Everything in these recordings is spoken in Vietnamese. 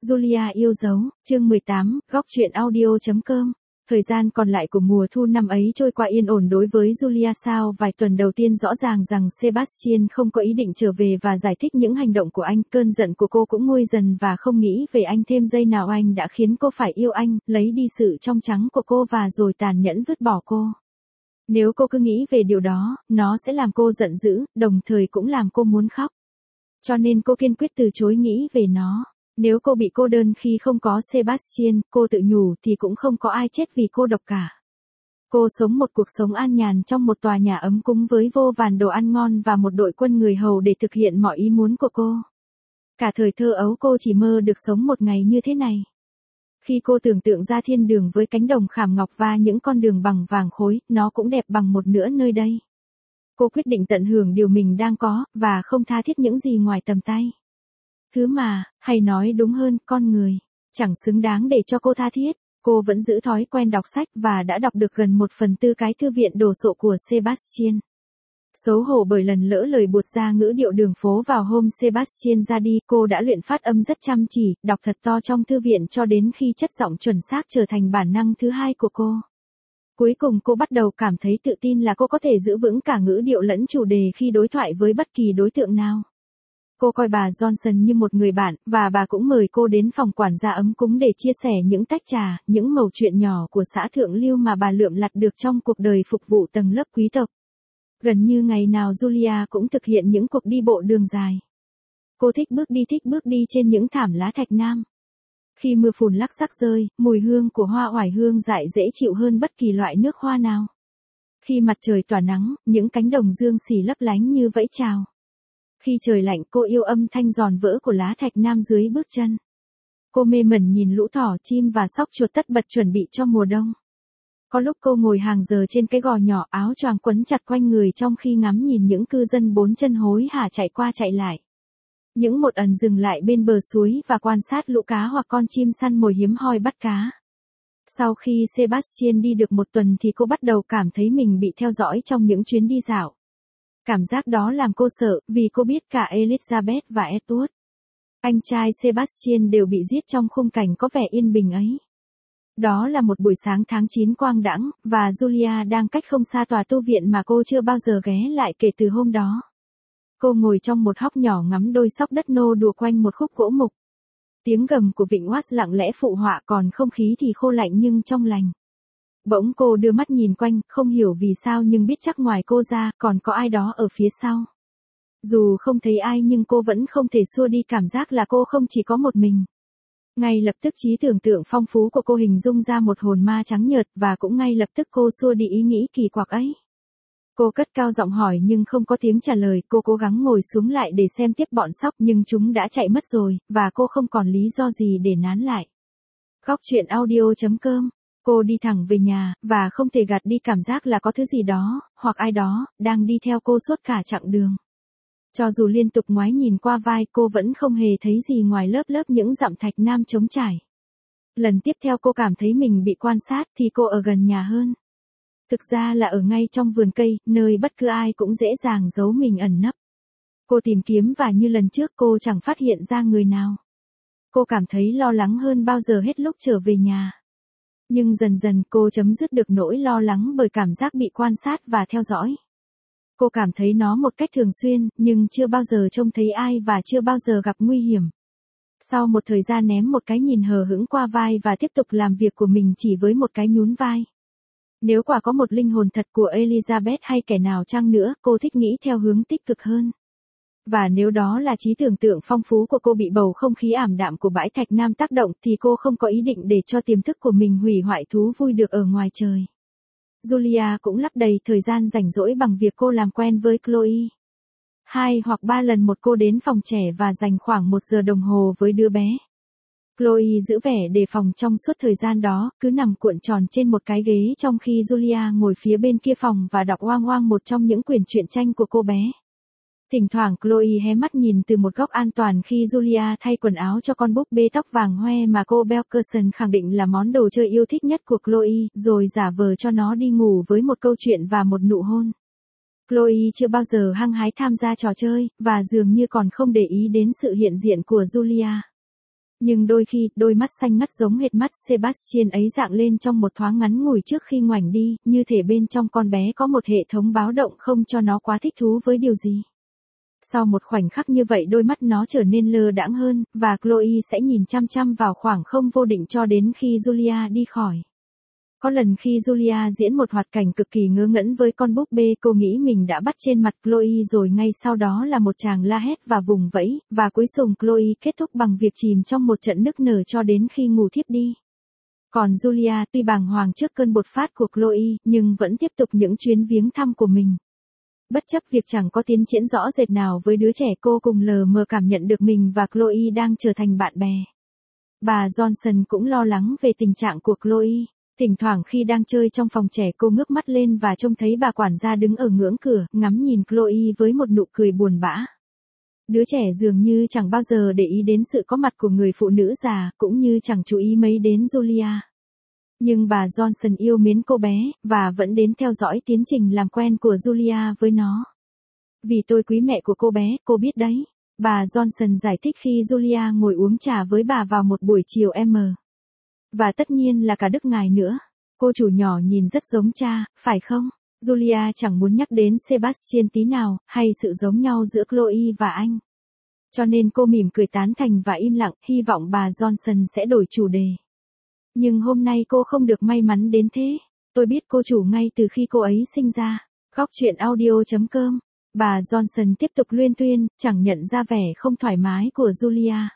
Julia yêu dấu, chương 18, góc truyện audio.com. Thời gian còn lại của mùa thu năm ấy trôi qua yên ổn đối với Julia. Sau vài tuần đầu tiên rõ ràng rằng Sebastian không có ý định trở về và giải thích những hành động của anh, cơn giận của cô cũng nguôi dần và không nghĩ về anh thêm giây nào. Anh đã khiến cô phải yêu anh, lấy đi sự trong trắng của cô và rồi tàn nhẫn vứt bỏ cô. Nếu cô cứ nghĩ về điều đó, nó sẽ làm cô giận dữ, đồng thời cũng làm cô muốn khóc. Cho nên cô kiên quyết từ chối nghĩ về nó. Nếu cô bị cô đơn khi không có Sebastian, cô tự nhủ thì cũng không có ai chết vì cô độc cả. Cô sống một cuộc sống an nhàn trong một tòa nhà ấm cúng với vô vàn đồ ăn ngon và một đội quân người hầu để thực hiện mọi ý muốn của cô. Cả thời thơ ấu cô chỉ mơ được sống một ngày như thế này. Khi cô tưởng tượng ra thiên đường với cánh đồng khảm ngọc và những con đường bằng vàng khối, nó cũng đẹp bằng một nửa nơi đây. Cô quyết định tận hưởng điều mình đang có, và không tha thiết những gì ngoài tầm tay. Thứ mà, hay nói đúng hơn, con người, chẳng xứng đáng để cho cô tha thiết. Cô vẫn giữ thói quen đọc sách và đã đọc được gần 1/4 cái thư viện đồ sộ của Sebastian. Xấu hổ bởi lần lỡ lời buột ra ngữ điệu đường phố vào hôm Sebastian ra đi, cô đã luyện phát âm rất chăm chỉ, đọc thật to trong thư viện cho đến khi chất giọng chuẩn xác trở thành bản năng thứ hai của cô. Cuối cùng cô bắt đầu cảm thấy tự tin là cô có thể giữ vững cả ngữ điệu lẫn chủ đề khi đối thoại với bất kỳ đối tượng nào. Cô coi bà Johnson như một người bạn, và bà cũng mời cô đến phòng quản gia ấm cúng để chia sẻ những tách trà, những mẩu chuyện nhỏ của xã thượng lưu mà bà lượm lặt được trong cuộc đời phục vụ tầng lớp quý tộc. Gần như ngày nào Julia cũng thực hiện những cuộc đi bộ đường dài. Cô thích bước đi trên những thảm lá thạch nam. Khi mưa phùn lắc xắc rơi, mùi hương của hoa oải hương dại dễ chịu hơn bất kỳ loại nước hoa nào. Khi mặt trời tỏa nắng, những cánh đồng dương xỉ lấp lánh như vẫy chào. Khi trời lạnh, cô yêu âm thanh giòn vỡ của lá thạch nam dưới bước chân. Cô mê mẩn nhìn lũ thỏ, chim và sóc chuột tất bật chuẩn bị cho mùa đông. Có lúc cô ngồi hàng giờ trên cái gò nhỏ, áo choàng quấn chặt quanh người trong khi ngắm nhìn những cư dân bốn chân hối hả chạy qua chạy lại. Những một ẩn dừng lại bên bờ suối và quan sát lũ cá hoặc con chim săn mồi hiếm hoi bắt cá. Sau khi Sebastian đi được một tuần thì cô bắt đầu cảm thấy mình bị theo dõi trong những chuyến đi dạo. Cảm giác đó làm cô sợ, vì cô biết cả Elizabeth và Edward, anh trai Sebastian, đều bị giết trong khung cảnh có vẻ yên bình ấy. Đó là một buổi sáng tháng 9 quang đãng, và Julia đang cách không xa tòa tu viện mà cô chưa bao giờ ghé lại kể từ hôm đó. Cô ngồi trong một hốc nhỏ ngắm đôi sóc đất nô đùa quanh một khúc gỗ mục. Tiếng gầm của vịnh Oise lặng lẽ phụ họa, còn không khí thì khô lạnh nhưng trong lành. Bỗng cô đưa mắt nhìn quanh, không hiểu vì sao nhưng biết chắc ngoài cô ra, còn có ai đó ở phía sau. Dù không thấy ai nhưng cô vẫn không thể xua đi cảm giác là cô không chỉ có một mình. Ngay lập tức trí tưởng tượng phong phú của cô hình dung ra một hồn ma trắng nhợt, và cũng ngay lập tức cô xua đi ý nghĩ kỳ quặc ấy. Cô cất cao giọng hỏi nhưng không có tiếng trả lời. Cô cố gắng ngồi xuống lại để xem tiếp bọn sóc nhưng chúng đã chạy mất rồi, và cô không còn lý do gì để nán lại. Góc truyện audio.com. Cô đi thẳng về nhà, và không thể gạt đi cảm giác là có thứ gì đó, hoặc ai đó, đang đi theo cô suốt cả chặng đường. Cho dù liên tục ngoái nhìn qua vai, cô vẫn không hề thấy gì ngoài lớp những dặm thạch nam trống trải. Lần tiếp theo cô cảm thấy mình bị quan sát thì cô ở gần nhà hơn. Thực ra là ở ngay trong vườn cây, nơi bất cứ ai cũng dễ dàng giấu mình ẩn nấp. Cô tìm kiếm và như lần trước cô chẳng phát hiện ra người nào. Cô cảm thấy lo lắng hơn bao giờ hết lúc trở về nhà. Nhưng dần dần cô chấm dứt được nỗi lo lắng bởi cảm giác bị quan sát và theo dõi. Cô cảm thấy nó một cách thường xuyên, nhưng chưa bao giờ trông thấy ai và chưa bao giờ gặp nguy hiểm. Sau một thời gian ném một cái nhìn hờ hững qua vai và tiếp tục làm việc của mình chỉ với một cái nhún vai. Nếu quả có một linh hồn thật của Elizabeth hay kẻ nào chăng nữa, cô thích nghĩ theo hướng tích cực hơn. Và nếu đó là trí tưởng tượng phong phú của cô bị bầu không khí ảm đạm của bãi thạch nam tác động thì cô không có ý định để cho tiềm thức của mình hủy hoại thú vui được ở ngoài trời. Julia cũng lấp đầy thời gian rảnh rỗi bằng việc cô làm quen với Chloe. 2 hoặc 3 lần một cô đến phòng trẻ và dành khoảng 1 giờ đồng hồ với đứa bé. Chloe giữ vẻ đề phòng trong suốt thời gian đó, cứ nằm cuộn tròn trên một cái ghế trong khi Julia ngồi phía bên kia phòng và đọc oang oang một trong những quyển truyện tranh của cô bé. Thỉnh thoảng Chloe hé mắt nhìn từ một góc an toàn khi Julia thay quần áo cho con búp bê tóc vàng hoe mà cô Belkerson khẳng định là món đồ chơi yêu thích nhất của Chloe, rồi giả vờ cho nó đi ngủ với một câu chuyện và một nụ hôn. Chloe chưa bao giờ hăng hái tham gia trò chơi, và dường như còn không để ý đến sự hiện diện của Julia. Nhưng đôi khi, đôi mắt xanh ngắt giống hệt mắt Sebastian ấy rạng lên trong một thoáng ngắn ngủi trước khi ngoảnh đi, như thể bên trong con bé có một hệ thống báo động không cho nó quá thích thú với điều gì. Sau một khoảnh khắc như vậy đôi mắt nó trở nên lơ đãng hơn, và Chloe sẽ nhìn chăm chăm vào khoảng không vô định cho đến khi Julia đi khỏi. Có lần khi Julia diễn một hoạt cảnh cực kỳ ngớ ngẩn với con búp bê, cô nghĩ mình đã bắt trên mặt Chloe rồi ngay sau đó là một tràng la hét và vùng vẫy, và cuối cùng Chloe kết thúc bằng việc chìm trong một trận nức nở cho đến khi ngủ thiếp đi. Còn Julia tuy bàng hoàng trước cơn bột phát của Chloe, nhưng vẫn tiếp tục những chuyến viếng thăm của mình. Bất chấp việc chẳng có tiến triển rõ rệt nào với đứa trẻ, cô cùng lờ mờ cảm nhận được mình và Chloe đang trở thành bạn bè. Bà Johnson cũng lo lắng về tình trạng của Chloe. Thỉnh thoảng khi đang chơi trong phòng trẻ cô ngước mắt lên và trông thấy bà quản gia đứng ở ngưỡng cửa, ngắm nhìn Chloe với một nụ cười buồn bã. Đứa trẻ dường như chẳng bao giờ để ý đến sự có mặt của người phụ nữ già, cũng như chẳng chú ý mấy đến Julia. Nhưng bà Johnson yêu mến cô bé, và vẫn đến theo dõi tiến trình làm quen của Julia với nó. Vì tôi quý mẹ của cô bé, cô biết đấy. Bà Johnson giải thích khi Julia ngồi uống trà với bà vào một buổi chiều m. Và tất nhiên là cả Đức Ngài nữa. Cô chủ nhỏ nhìn rất giống cha, phải không? Julia chẳng muốn nhắc đến Sebastian tí nào, hay sự giống nhau giữa Chloe và anh. Cho nên cô mỉm cười tán thành và im lặng, hy vọng bà Johnson sẽ đổi chủ đề. Nhưng hôm nay cô không được may mắn đến thế. Tôi biết cô chủ ngay từ khi cô ấy sinh ra. Góc chuyện audio.com. Bà Johnson tiếp tục luyên thuyên, chẳng nhận ra vẻ không thoải mái của Julia.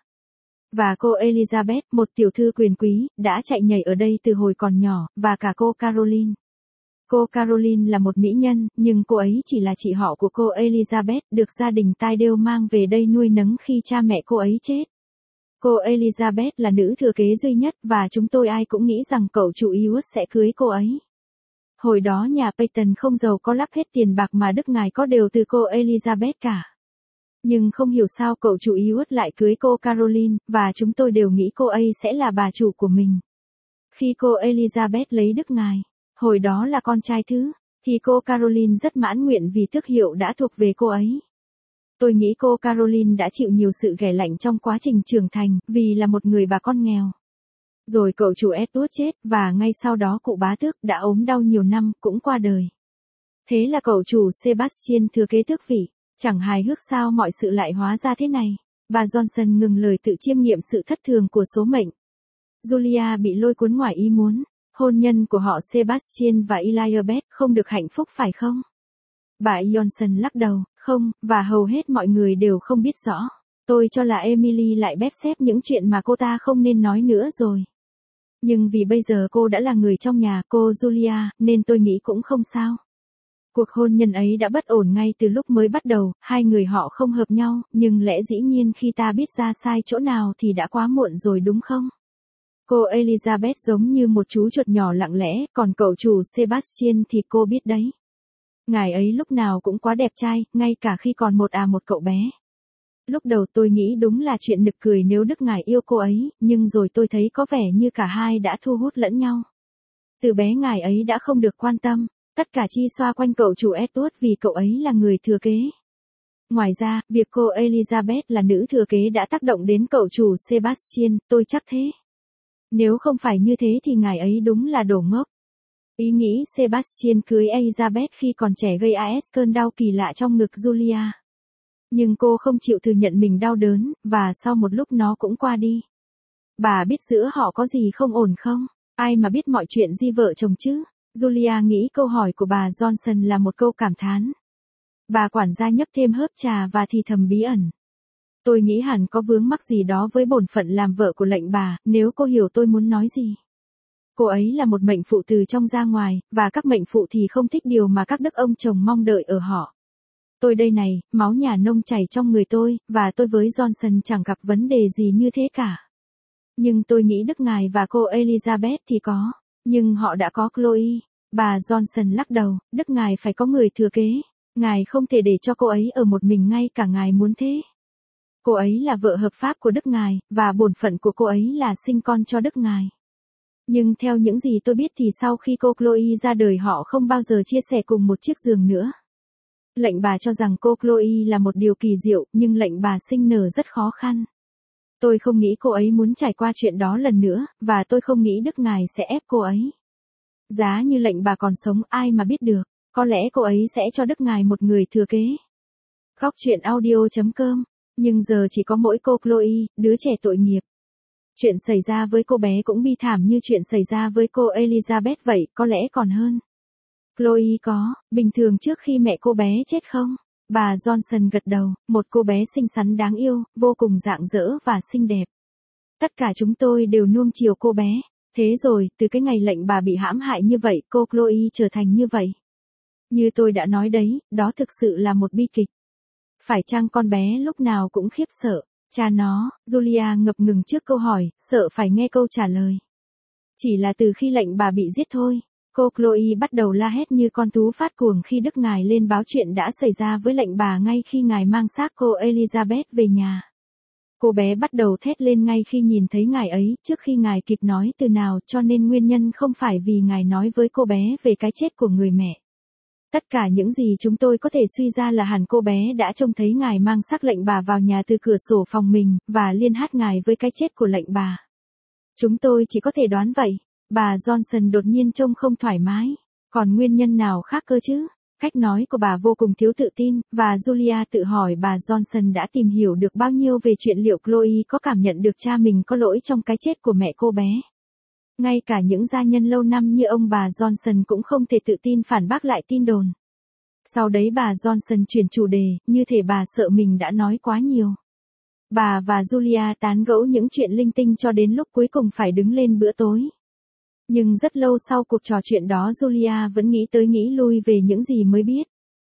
Và cô Elizabeth, một tiểu thư quyền quý, đã chạy nhảy ở đây từ hồi còn nhỏ, và cả cô Caroline. Cô Caroline là một mỹ nhân, nhưng cô ấy chỉ là chị họ của cô Elizabeth, được gia đình Tydale mang về đây nuôi nấng khi cha mẹ cô ấy chết. Cô Elizabeth là nữ thừa kế duy nhất, và chúng tôi ai cũng nghĩ rằng cậu chủ Ius sẽ cưới cô ấy. Hồi đó nhà Peyton không giàu có lắp hết tiền bạc mà Đức Ngài có đều từ cô Elizabeth cả. Nhưng không hiểu sao cậu chủ Ius lại cưới cô Caroline, và chúng tôi đều nghĩ cô ấy sẽ là bà chủ của mình. Khi cô Elizabeth lấy Đức Ngài, hồi đó là con trai thứ, thì cô Caroline rất mãn nguyện vì tước hiệu đã thuộc về cô ấy. Tôi nghĩ cô Caroline đã chịu nhiều sự ghẻ lạnh trong quá trình trưởng thành, vì là một người bà con nghèo. Rồi cậu chủ Edward chết, và ngay sau đó cụ bá tước đã ốm đau nhiều năm, cũng qua đời. Thế là cậu chủ Sebastian thừa kế tước vị. Chẳng hài hước sao mọi sự lại hóa ra thế này. Bà Johnson ngừng lời tự chiêm nghiệm sự thất thường của số mệnh. Julia bị lôi cuốn ngoài ý muốn. Hôn nhân của họ Sebastian và Elizabeth không được hạnh phúc phải không? Bà Johnson lắc đầu, không, và hầu hết mọi người đều không biết rõ. Tôi cho là Emily lại bếp xếp những chuyện mà cô ta không nên nói nữa rồi. Nhưng vì bây giờ cô đã là người trong nhà, cô Julia, nên tôi nghĩ cũng không sao. Cuộc hôn nhân ấy đã bất ổn ngay từ lúc mới bắt đầu, hai người họ không hợp nhau, nhưng lẽ dĩ nhiên khi ta biết ra sai chỗ nào thì đã quá muộn rồi đúng không? Cô Elizabeth giống như một chú chuột nhỏ lặng lẽ, còn cậu chủ Sebastian thì cô biết đấy. Ngài ấy lúc nào cũng quá đẹp trai, ngay cả khi còn một cậu bé. Lúc đầu tôi nghĩ đúng là chuyện nực cười nếu Đức Ngài yêu cô ấy, nhưng rồi tôi thấy có vẻ như cả hai đã thu hút lẫn nhau. Từ bé Ngài ấy đã không được quan tâm. Tất cả chi xoa quanh cậu chủ Edward vì cậu ấy là người thừa kế. Ngoài ra, việc cô Elizabeth là nữ thừa kế đã tác động đến cậu chủ Sebastian, tôi chắc thế. Nếu không phải như thế thì ngài ấy đúng là đồ ngốc. Ý nghĩ Sebastian cưới Elizabeth khi còn trẻ gây AS cơn đau kỳ lạ trong ngực Julia. Nhưng cô không chịu thừa nhận mình đau đớn, và sau một lúc nó cũng qua đi. Bà biết giữa họ có gì không ổn không? Ai mà biết mọi chuyện di vợ chồng chứ? Julia nghĩ câu hỏi của bà Johnson là một câu cảm thán. Bà quản gia nhấp thêm hớp trà và thì thầm bí ẩn. Tôi nghĩ hẳn có vướng mắc gì đó với bổn phận làm vợ của lệnh bà, nếu cô hiểu tôi muốn nói gì. Cô ấy là một mệnh phụ từ trong ra ngoài, và các mệnh phụ thì không thích điều mà các đức ông chồng mong đợi ở họ. Tôi đây này, máu nhà nông chảy trong người tôi, và tôi với Johnson chẳng gặp vấn đề gì như thế cả. Nhưng tôi nghĩ Đức Ngài và cô Elizabeth thì có, nhưng họ đã có Chloe. Bà Johnson lắc đầu, Đức Ngài phải có người thừa kế. Ngài không thể để cho cô ấy ở một mình ngay cả Ngài muốn thế. Cô ấy là vợ hợp pháp của Đức Ngài, và bổn phận của cô ấy là sinh con cho Đức Ngài. Nhưng theo những gì tôi biết thì sau khi cô Chloe ra đời họ không bao giờ chia sẻ cùng một chiếc giường nữa. Lệnh bà cho rằng cô Chloe là một điều kỳ diệu, nhưng lệnh bà sinh nở rất khó khăn. Tôi không nghĩ cô ấy muốn trải qua chuyện đó lần nữa, và tôi không nghĩ Đức Ngài sẽ ép cô ấy. Giá như lệnh bà còn sống ai mà biết được, có lẽ cô ấy sẽ cho Đức Ngài một người thừa kế. Góc truyện audio.com, nhưng giờ chỉ có mỗi cô Chloe, đứa trẻ tội nghiệp. Chuyện xảy ra với cô bé cũng bi thảm như chuyện xảy ra với cô Elizabeth vậy, có lẽ còn hơn. Chloe có, bình thường trước khi mẹ cô bé chết không? Bà Johnson gật đầu, một cô bé xinh xắn đáng yêu, vô cùng rạng rỡ và xinh đẹp. Tất cả chúng tôi đều nuông chiều cô bé. Thế rồi, từ cái ngày lệnh bà bị hãm hại như vậy, cô Chloe trở thành như vậy. Như tôi đã nói đấy, đó thực sự là một bi kịch. Phải chăng con bé lúc nào cũng khiếp sợ? Cha nó, Julia ngập ngừng trước câu hỏi, sợ phải nghe câu trả lời. Chỉ là từ khi lệnh bà bị giết thôi. Cô Chloe bắt đầu la hét như con thú phát cuồng khi Đức Ngài lên báo chuyện đã xảy ra với lệnh bà ngay khi Ngài mang xác cô Elizabeth về nhà. Cô bé bắt đầu thét lên ngay khi nhìn thấy Ngài ấy, trước khi Ngài kịp nói từ nào, cho nên nguyên nhân không phải vì Ngài nói với cô bé về cái chết của người mẹ. Tất cả những gì chúng tôi có thể suy ra là hẳn cô bé đã trông thấy Ngài mang xác lệnh bà vào nhà từ cửa sổ phòng mình, và liên hát Ngài với cái chết của lệnh bà. Chúng tôi chỉ có thể đoán vậy. Bà Johnson đột nhiên trông không thoải mái. Còn nguyên nhân nào khác cơ chứ? Cách nói của bà vô cùng thiếu tự tin, và Julia tự hỏi bà Johnson đã tìm hiểu được bao nhiêu về chuyện liệu Chloe có cảm nhận được cha mình có lỗi trong cái chết của mẹ cô bé. Ngay cả những gia nhân lâu năm như ông bà Johnson cũng không thể tự tin phản bác lại tin đồn. Sau đấy bà Johnson chuyển chủ đề, như thể bà sợ mình đã nói quá nhiều. Bà và Julia tán gẫu những chuyện linh tinh cho đến lúc cuối cùng phải đứng lên bữa tối. Nhưng rất lâu sau cuộc trò chuyện đó Julia vẫn nghĩ tới nghĩ lui về những gì mới biết.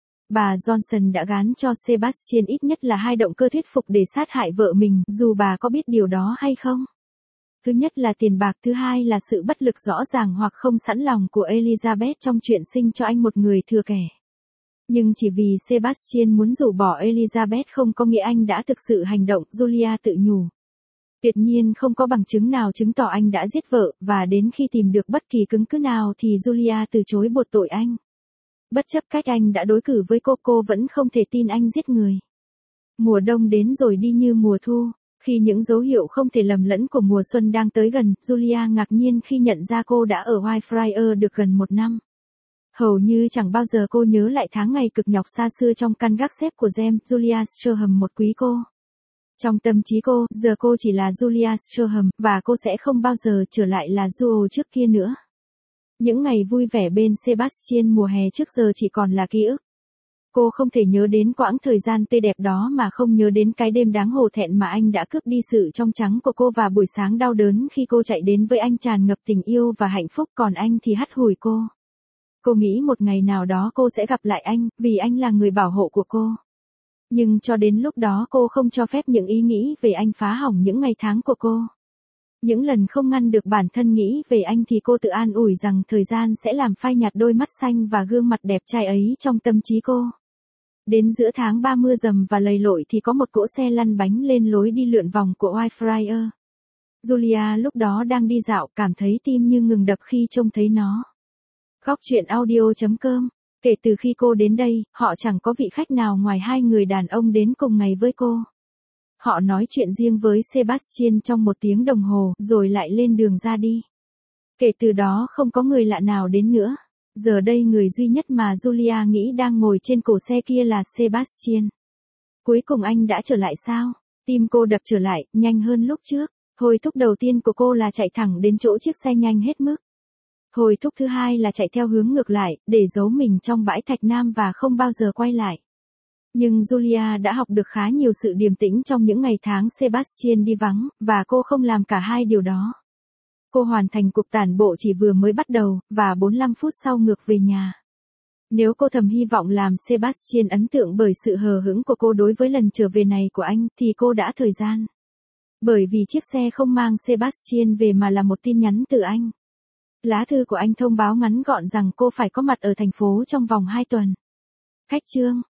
Bà Johnson đã gán cho Sebastian ít nhất là 2 động cơ thuyết phục để sát hại vợ mình, dù bà có biết điều đó hay không. Thứ nhất là tiền bạc, thứ hai là sự bất lực rõ ràng hoặc không sẵn lòng của Elizabeth trong chuyện sinh cho anh một người thừa kẻ. Nhưng chỉ vì Sebastian muốn rũ bỏ Elizabeth không có nghĩa anh đã thực sự hành động, Julia tự nhủ. Tuyệt nhiên không có bằng chứng nào chứng tỏ anh đã giết vợ, và đến khi tìm được bất kỳ chứng cứ nào thì Julia từ chối buộc tội anh. Bất chấp cách anh đã đối xử với cô vẫn không thể tin anh giết người. Mùa đông đến rồi đi như mùa thu. Khi những dấu hiệu không thể lầm lẫn của mùa xuân đang tới gần, Julia ngạc nhiên khi nhận ra cô đã ở Whitefriars được gần 1 năm. Hầu như chẳng bao giờ cô nhớ lại tháng ngày cực nhọc xa xưa trong căn gác xếp của James Julia Stroham một quý cô. Trong tâm trí cô, giờ cô chỉ là Julia Stroham, và cô sẽ không bao giờ trở lại là Duo trước kia nữa. Những ngày vui vẻ bên Sebastian mùa hè trước giờ chỉ còn là ký ức. Cô không thể nhớ đến quãng thời gian tươi đẹp đó mà không nhớ đến cái đêm đáng hổ thẹn mà anh đã cướp đi sự trong trắng của cô và buổi sáng đau đớn khi cô chạy đến với anh tràn ngập tình yêu và hạnh phúc còn anh thì hắt hủi cô. Cô nghĩ một ngày nào đó cô sẽ gặp lại anh, vì anh là người bảo hộ của cô. Nhưng cho đến lúc đó cô không cho phép những ý nghĩ về anh phá hỏng những ngày tháng của cô. Những lần không ngăn được bản thân nghĩ về anh thì cô tự an ủi rằng thời gian sẽ làm phai nhạt đôi mắt xanh và gương mặt đẹp trai ấy trong tâm trí cô. Đến giữa tháng 3 mưa rầm và lầy lội thì có một cỗ xe lăn bánh lên lối đi lượn vòng của Whitefriars. Julia lúc đó đang đi dạo, cảm thấy tim như ngừng đập khi trông thấy nó. Góc truyện audio.com. Kể từ khi cô đến đây, họ chẳng có vị khách nào ngoài 2 người đàn ông đến cùng ngày với cô. Họ nói chuyện riêng với Sebastian trong 1 tiếng đồng hồ, rồi lại lên đường ra đi. Kể từ đó không có người lạ nào đến nữa. Giờ đây người duy nhất mà Julia nghĩ đang ngồi trên cổ xe kia là Sebastian. Cuối cùng anh đã trở lại sao? Tim cô đập trở lại, nhanh hơn lúc trước. Hồi thúc đầu tiên của cô là chạy thẳng đến chỗ chiếc xe nhanh hết mức. Hồi thúc thứ hai là chạy theo hướng ngược lại, để giấu mình trong bãi thạch nam và không bao giờ quay lại. Nhưng Julia đã học được khá nhiều sự điềm tĩnh trong những ngày tháng Sebastian đi vắng, và cô không làm cả hai điều đó. Cô hoàn thành cuộc tản bộ chỉ vừa mới bắt đầu, và 45 phút sau ngược về nhà. Nếu cô thầm hy vọng làm Sebastian ấn tượng bởi sự hờ hững của cô đối với lần trở về này của anh, thì cô đã thời gian. Bởi vì chiếc xe không mang Sebastian về mà là một tin nhắn từ anh. Lá thư của anh thông báo ngắn gọn rằng cô phải có mặt ở thành phố trong vòng 2 tuần. Khách chương.